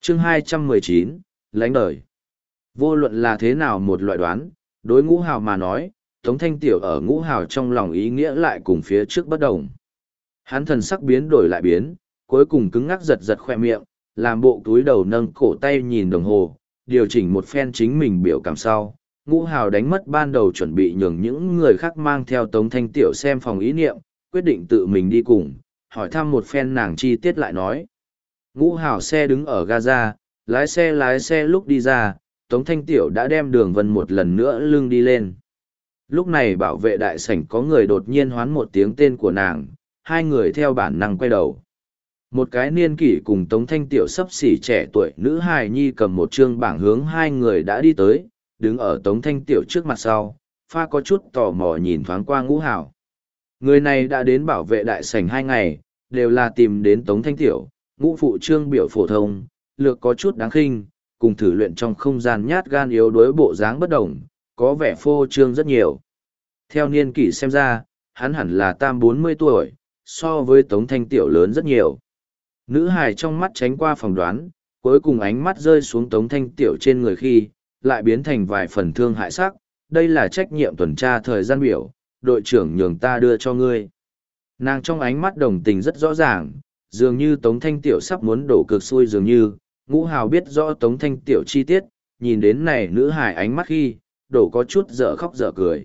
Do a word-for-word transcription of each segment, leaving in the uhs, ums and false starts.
chương hai trăm mười chín, lánh đời. Vô luận là thế nào một loại đoán, đối ngũ hào mà nói, Tống Thanh Tiểu ở ngũ hào trong lòng ý nghĩa lại cùng phía trước bất đồng. Hắn thần sắc biến đổi lại biến, cuối cùng cứng ngắc giật giật khoe miệng, làm bộ túi đầu nâng cổ tay nhìn đồng hồ, điều chỉnh một phen chính mình biểu cảm sau. Ngũ hào đánh mất ban đầu chuẩn bị nhường những người khác mang theo Tống Thanh Tiểu xem phòng ý niệm, quyết định tự mình đi cùng, hỏi thăm một phen nàng chi tiết lại nói. Ngũ hào xe đứng ở Gaza, lái xe lái xe lúc đi ra, Tống Thanh Tiểu đã đem Đường Vân một lần nữa lưng đi lên. Lúc này bảo vệ đại sảnh có người đột nhiên hoán một tiếng tên của nàng, hai người theo bản năng quay đầu. Một cái niên kỷ cùng Tống Thanh Tiểu sấp xỉ trẻ tuổi nữ hài nhi cầm một chương bảng hướng hai người đã đi tới, đứng ở Tống Thanh Tiểu trước mặt sau, pha có chút tò mò nhìn thoáng qua Ngũ hào. Người này đã đến bảo vệ đại sảnh hai ngày, đều là tìm đến Tống Thanh Tiểu, ngũ phụ trương biểu phổ thông, lược có chút đáng khinh, cùng thử luyện trong không gian nhát gan yếu đuối bộ dáng bất đồng, có vẻ phô trương rất nhiều. Theo niên kỷ xem ra, hắn hẳn là tam bốn mươi tuổi, so với Tống Thanh Tiểu lớn rất nhiều. Nữ hài trong mắt tránh qua phỏng đoán, cuối cùng ánh mắt rơi xuống Tống Thanh Tiểu trên người khi, lại biến thành vài phần thương hại sắc, đây là trách nhiệm tuần tra thời gian biểu, đội trưởng nhường ta đưa cho ngươi. Nàng trong ánh mắt đồng tình rất rõ ràng, dường như Tống Thanh Tiểu sắp muốn đổ cực xui dường như, Ngũ hào biết rõ Tống Thanh Tiểu chi tiết, nhìn đến này nữ hài ánh mắt khi, đổ có chút dở khóc dở cười.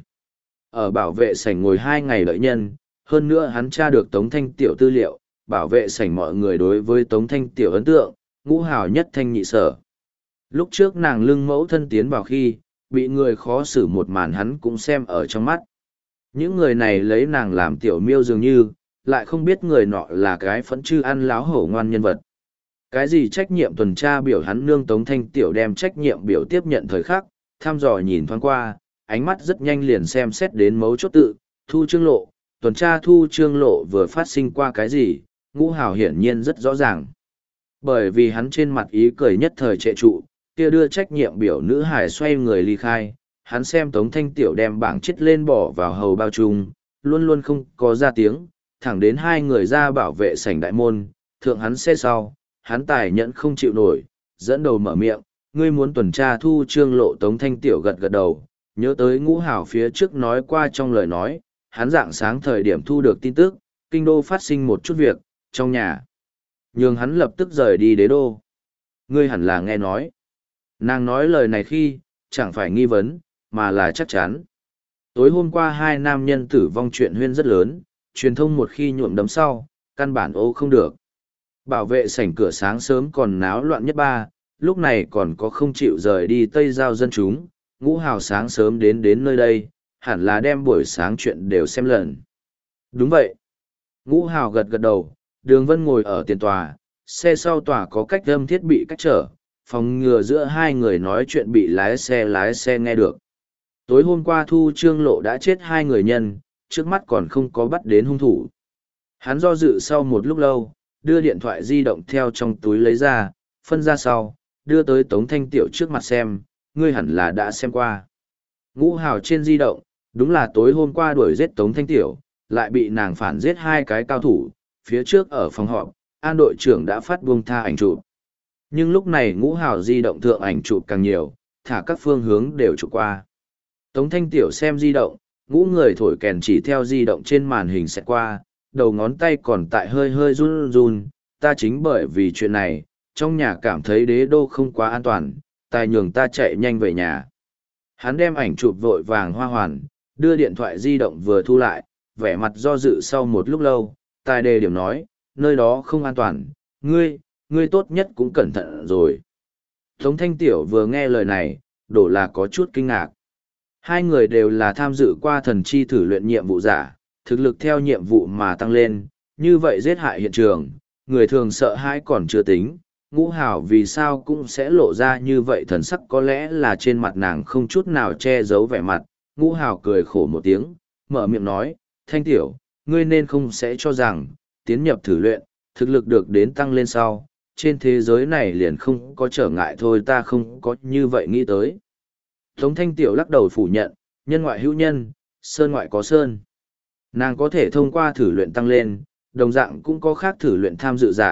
Ở bảo vệ sảnh ngồi hai ngày lợi nhân, hơn nữa hắn tra được Tống Thanh Tiểu tư liệu, bảo vệ sảnh mọi người đối với Tống Thanh Tiểu ấn tượng, Ngũ hào nhất thanh nhị sở. Lúc trước nàng lưng mẫu thân tiến vào khi, bị người khó xử một màn hắn cũng xem ở trong mắt. Những người này lấy nàng làm tiểu miêu dường như, lại không biết người nọ là cái phẫn chư ăn láo hổ ngoan nhân vật. Cái gì trách nhiệm tuần tra biểu hắn nương Tống Thanh Tiểu đem trách nhiệm biểu tiếp nhận thời khắc, thăm dò nhìn thoáng qua, ánh mắt rất nhanh liền xem xét đến mấu chốt tự, thu trương lộ, tuần tra thu trương lộ vừa phát sinh qua cái gì, Ngũ hào hiển nhiên rất rõ ràng. Bởi vì hắn trên mặt ý cười nhất thời trệ trụ, kia đưa trách nhiệm biểu nữ hải xoay người ly khai, hắn xem Tống Thanh Tiểu đem bảng chết lên bỏ vào hầu bao trùng, luôn luôn không có ra tiếng, thẳng đến hai người ra bảo vệ sảnh đại môn, thượng hắn xe sau, hắn tài nhẫn không chịu nổi, dẫn đầu mở miệng, ngươi muốn tuần tra thu trương lộ. Tống Thanh Tiểu gật gật đầu, nhớ tới Ngũ hào phía trước nói qua trong lời nói, hắn dạng sáng thời điểm thu được tin tức, kinh đô phát sinh một chút việc, trong nhà. Nhưng hắn lập tức rời đi đế đô. Ngươi hẳn là nghe nói. Nàng nói lời này khi, chẳng phải nghi vấn, mà là chắc chắn. Tối hôm qua hai nam nhân tử vong chuyện huyên rất lớn, truyền thông một khi nhuộm đấm sau, căn bản ô không được. Bảo vệ sảnh cửa sáng sớm còn náo loạn nhất ba, lúc này còn có không chịu rời đi Tây Giao dân chúng, Ngũ hào sáng sớm đến đến nơi đây, hẳn là đem buổi sáng chuyện đều xem lần. Đúng vậy. Ngũ hào gật gật đầu, Đường Vân ngồi ở tiền tòa, xe sau tòa có cách âm thiết bị cách trở, phòng ngừa giữa hai người nói chuyện bị lái xe lái xe nghe được. Tối hôm qua thu trương lộ đã chết hai người nhân, trước mắt còn không có bắt đến hung thủ. Hắn do dự sau một lúc lâu, đưa điện thoại di động theo trong túi lấy ra, phân ra sau, đưa tới Tống Thanh Tiểu trước mặt xem, ngươi hẳn là đã xem qua. Ngũ hào trên di động, đúng là tối hôm qua đuổi giết Tống Thanh Tiểu, lại bị nàng phản giết hai cái cao thủ, phía trước ở phòng họp, An đội trưởng đã phát buông tha ảnh chụp. Nhưng lúc này Ngũ hào di động thượng ảnh chụp càng nhiều, thả các phương hướng đều chụp qua. Tống Thanh Tiểu xem di động, Ngũ người thổi kèn chỉ theo di động trên màn hình sẽ qua, đầu ngón tay còn tại hơi hơi run run, ta chính bởi vì chuyện này, trong nhà cảm thấy đế đô không quá an toàn, tài nhường ta chạy nhanh về nhà. Hắn đem ảnh chụp vội vàng hoa hoàn, đưa điện thoại di động vừa thu lại, vẻ mặt do dự sau một lúc lâu, tài đề điểm nói, nơi đó không an toàn, ngươi, ngươi tốt nhất cũng cẩn thận rồi. Tống Thanh Tiểu vừa nghe lời này, đổ là có chút kinh ngạc. Hai người đều là tham dự qua thần chi thử luyện nhiệm vụ giả, thực lực theo nhiệm vụ mà tăng lên, như vậy giết hại hiện trường, người thường sợ hãi còn chưa tính, Ngũ hào vì sao cũng sẽ lộ ra như vậy thần sắc, có lẽ là trên mặt nàng không chút nào che giấu vẻ mặt. Ngũ hào cười khổ một tiếng, mở miệng nói, Thanh Tiểu, ngươi nên không sẽ cho rằng, tiến nhập thử luyện, thực lực được đến tăng lên sau, trên thế giới này liền không có trở ngại thôi, ta không có như vậy nghĩ tới. Tống Thanh Tiểu lắc đầu phủ nhận, nhân ngoại hữu nhân, sơn ngoại có sơn. Nàng có thể thông qua thử luyện tăng lên, đồng dạng cũng có khác thử luyện tham dự giả,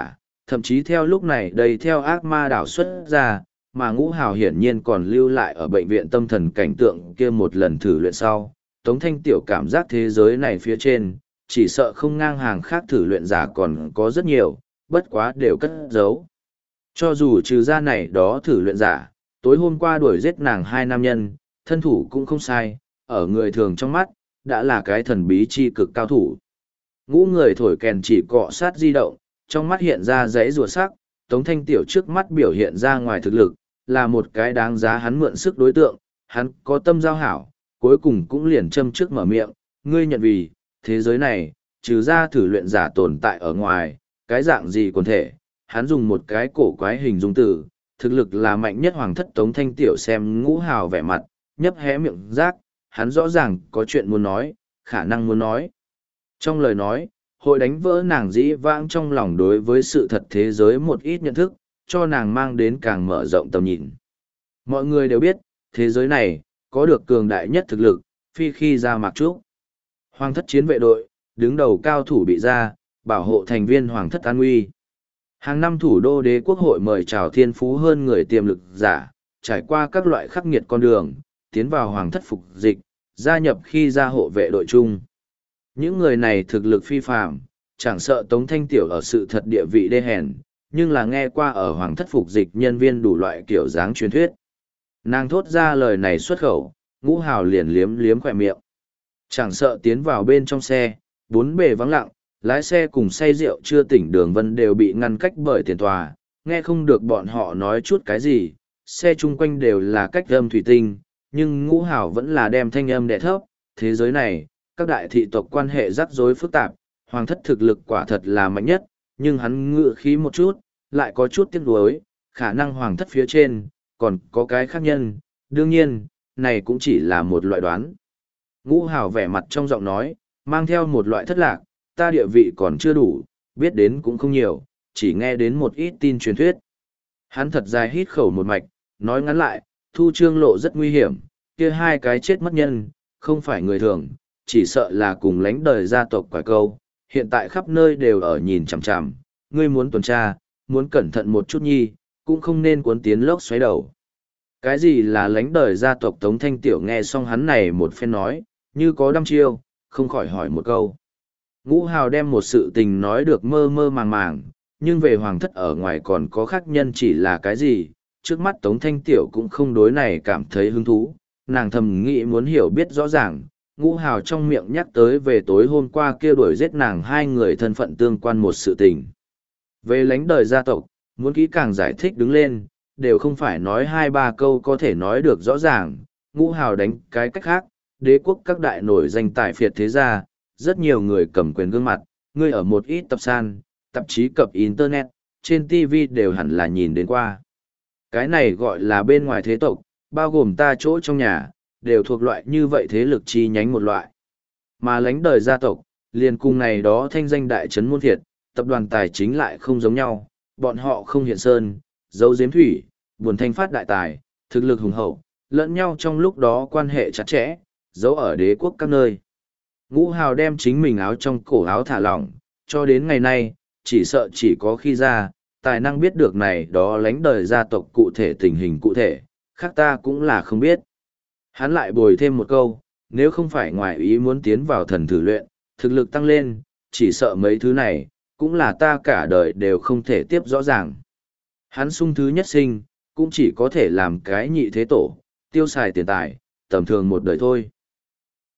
thậm chí theo lúc này đây theo ác ma đảo xuất ra, mà ngũ hào hiển nhiên còn lưu lại ở bệnh viện tâm thần cảnh tượng kia một lần thử luyện sau. Tống Thanh Tiểu cảm giác thế giới này phía trên, chỉ sợ không ngang hàng khác thử luyện giả còn có rất nhiều, bất quá đều cất giấu. Cho dù trừ ra này đó thử luyện giả, tối hôm qua đuổi giết nàng hai nam nhân, thân thủ cũng không sai, ở người thường trong mắt, đã là cái thần bí chi cực cao thủ. Ngũ người thổi kèn chỉ cọ sát di động, trong mắt hiện ra giấy rùa sắc, Tống Thanh Tiểu trước mắt biểu hiện ra ngoài thực lực, là một cái đáng giá hắn mượn sức đối tượng, hắn có tâm giao hảo, cuối cùng cũng liền châm trước mở miệng, ngươi nhận vì, thế giới này, trừ ra thử luyện giả tồn tại ở ngoài, cái dạng gì còn thể, hắn dùng một cái cổ quái hình dung từ, thực lực là mạnh nhất hoàng thất Tống Thanh Tiểu xem ngũ hào vẻ mặt, nhấp hé miệng rác, hắn rõ ràng có chuyện muốn nói, khả năng muốn nói. Trong lời nói, hội đánh vỡ nàng dĩ vãng trong lòng đối với sự thật thế giới một ít nhận thức, cho nàng mang đến càng mở rộng tầm nhìn. Mọi người đều biết, thế giới này, có được cường đại nhất thực lực, phi khi ra mạc trúc. Hoàng thất chiến vệ đội, đứng đầu cao thủ bị ra, bảo hộ thành viên hoàng thất an nguy. Hàng năm thủ đô đế quốc hội mời chào thiên phú hơn người tiềm lực giả, trải qua các loại khắc nghiệt con đường, tiến vào hoàng thất phục dịch, gia nhập khi ra hộ vệ đội chung. Những người này thực lực phi phàm, chẳng sợ Tống Thanh Tiểu ở sự thật địa vị đê hèn, nhưng là nghe qua ở hoàng thất phục dịch nhân viên đủ loại kiểu dáng truyền thuyết. Nàng thốt ra lời này xuất khẩu, ngũ hào liền liếm liếm khỏe miệng. Chẳng sợ tiến vào bên trong xe, bốn bề vắng lặng, lái xe cùng say rượu chưa tỉnh Đường Vân đều bị ngăn cách bởi tiền tòa, nghe không được bọn họ nói chút cái gì, xe chung quanh đều là cách âm thủy tinh, nhưng ngũ hào vẫn là đem thanh âm đè thấp, thế giới này, các đại thị tộc quan hệ rắc rối phức tạp, hoàng thất thực lực quả thật là mạnh nhất, nhưng hắn ngự khí một chút, lại có chút tiếc nuối, khả năng hoàng thất phía trên, còn có cái khác nhân, đương nhiên, này cũng chỉ là một loại đoán. Ngũ hào vẻ mặt trong giọng nói, mang theo một loại thất lạc, ta địa vị còn chưa đủ, biết đến cũng không nhiều, chỉ nghe đến một ít tin truyền thuyết. Hắn thật dài hít khẩu một mạch, nói ngắn lại, Thu Trương Lộ rất nguy hiểm, kia hai cái chết mất nhân, không phải người thường, chỉ sợ là cùng lánh đời gia tộc quả câu, hiện tại khắp nơi đều ở nhìn chằm chằm, ngươi muốn tuần tra, muốn cẩn thận một chút nhi, cũng không nên cuốn tiến lốc xoáy đầu. Cái gì là lánh đời gia tộc Tống Thanh Tiểu nghe xong hắn này một phen nói, như có đăm chiêu, không khỏi hỏi một câu. Ngũ hào đem một sự tình nói được mơ mơ màng màng, nhưng về hoàng thất ở ngoài còn có khác nhân chỉ là cái gì, trước mắt Tống Thanh Tiểu cũng không đối này cảm thấy hứng thú, nàng thầm nghĩ muốn hiểu biết rõ ràng, ngũ hào trong miệng nhắc tới về tối hôm qua kia đuổi giết nàng hai người thân phận tương quan một sự tình. Về lãnh đời gia tộc, muốn kỹ càng giải thích đứng lên, đều không phải nói hai ba câu có thể nói được rõ ràng, ngũ hào đánh cái cách khác, đế quốc các đại nổi danh tài phiệt thế gia, rất nhiều người cầm quyền gương mặt, người ở một ít tập san, tạp chí cập internet, trên ti vi đều hẳn là nhìn đến qua. Cái này gọi là bên ngoài thế tộc, bao gồm ta chỗ trong nhà, đều thuộc loại như vậy thế lực chi nhánh một loại. Mà lãnh đời gia tộc, liền cùng này đó thanh danh đại trấn muôn thiệt, tập đoàn tài chính lại không giống nhau, bọn họ không hiện sơn, dấu giếm thủy, buồn thanh phát đại tài, thực lực hùng hậu, lẫn nhau trong lúc đó quan hệ chặt chẽ, giấu ở đế quốc các nơi. Ngũ hào đem chính mình áo trong cổ áo thả lỏng, cho đến ngày nay, chỉ sợ chỉ có khi ra, tài năng biết được này đó lãnh đời gia tộc cụ thể tình hình cụ thể, khác ta cũng là không biết. Hắn lại bồi thêm một câu, nếu không phải ngoài ý muốn tiến vào thần thử luyện, thực lực tăng lên, chỉ sợ mấy thứ này, cũng là ta cả đời đều không thể tiếp rõ ràng. Hắn sung thứ nhất sinh, cũng chỉ có thể làm cái nhị thế tổ, tiêu xài tiền tài, tầm thường một đời thôi.